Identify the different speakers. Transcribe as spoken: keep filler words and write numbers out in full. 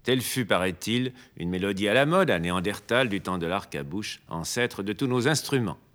Speaker 1: Telle fut, paraît-il, une mélodie à la mode à Néandertal du temps de l'arc à bouche, ancêtre de tous nos instruments.